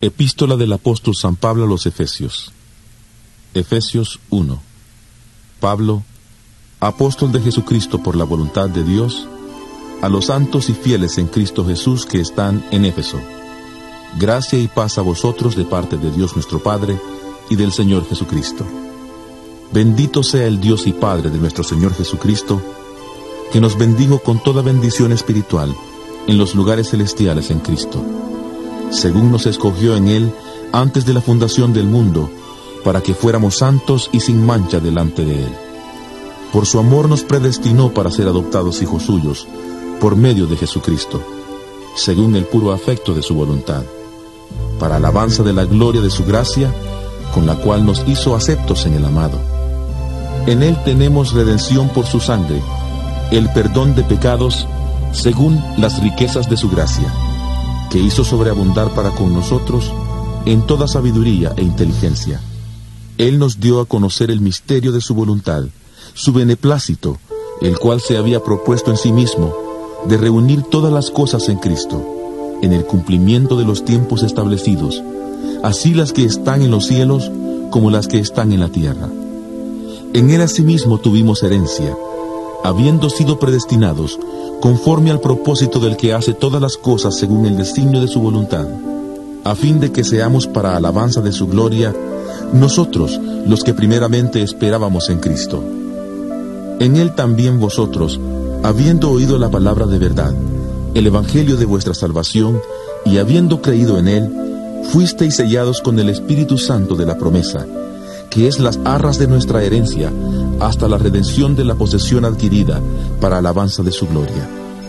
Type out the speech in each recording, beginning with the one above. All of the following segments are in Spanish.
Epístola del apóstol San Pablo a los Efesios. Efesios 1. Pablo, apóstol de Jesucristo por la voluntad de Dios, a los santos y fieles en Cristo Jesús que están en Éfeso. Gracia y paz a vosotros de parte de Dios nuestro Padre y del Señor Jesucristo. Bendito sea el Dios y Padre de nuestro Señor Jesucristo, que nos bendijo con toda bendición espiritual en los lugares celestiales en Cristo, según nos escogió en Él antes de la fundación del mundo, para que fuéramos santos y sin mancha delante de Él. Por su amor nos predestinó para ser adoptados hijos suyos, por medio de Jesucristo, según el puro afecto de su voluntad, para alabanza de la gloria de su gracia, con la cual nos hizo aceptos en el amado. En Él tenemos redención por su sangre, el perdón de pecados, según las riquezas de su gracia, que hizo sobreabundar para con nosotros en toda sabiduría e inteligencia. Él nos dio a conocer el misterio de su voluntad, su beneplácito, el cual se había propuesto en sí mismo, de reunir todas las cosas en Cristo, en el cumplimiento de los tiempos establecidos, así las que están en los cielos como las que están en la tierra. En Él asimismo tuvimos herencia, habiendo sido predestinados, conforme al propósito del que hace todas las cosas según el designio de su voluntad, a fin de que seamos para alabanza de su gloria, nosotros los que primeramente esperábamos en Cristo. En Él también vosotros, habiendo oído la palabra de verdad, el evangelio de vuestra salvación, y habiendo creído en Él, fuisteis sellados con el Espíritu Santo de la promesa, que es las arras de nuestra herencia, hasta la redención de la posesión adquirida, para alabanza de su gloria.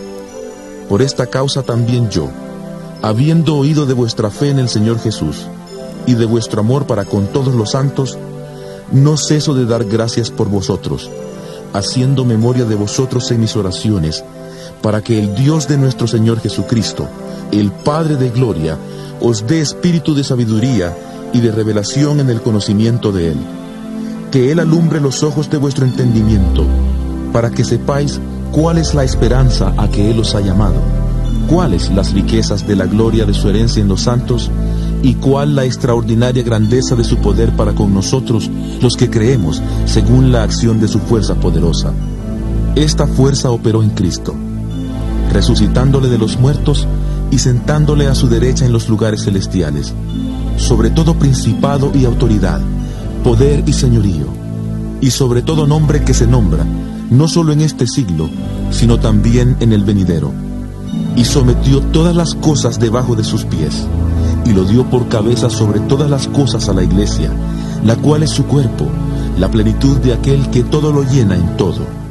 Por esta causa también yo, habiendo oído de vuestra fe en el Señor Jesús, y de vuestro amor para con todos los santos, no ceso de dar gracias por vosotros, haciendo memoria de vosotros en mis oraciones, para que el Dios de nuestro Señor Jesucristo, el Padre de gloria, os dé espíritu de sabiduría y de revelación en el conocimiento de Él, que Él alumbre los ojos de vuestro entendimiento, para que sepáis cuál es la esperanza a que Él os ha llamado, cuáles las riquezas de la gloria de su herencia en los santos, y cuál la extraordinaria grandeza de su poder para con nosotros, los que creemos, según la acción de su fuerza poderosa. Esta fuerza operó en Cristo, resucitándole de los muertos y sentándole a su derecha en los lugares celestiales, sobre todo principado y autoridad, poder y señorío, y sobre todo nombre que se nombra, no solo en este siglo, sino también en el venidero. Y sometió todas las cosas debajo de sus pies, y lo dio por cabeza sobre todas las cosas a la Iglesia, la cual es su cuerpo, la plenitud de aquel que todo lo llena en todo.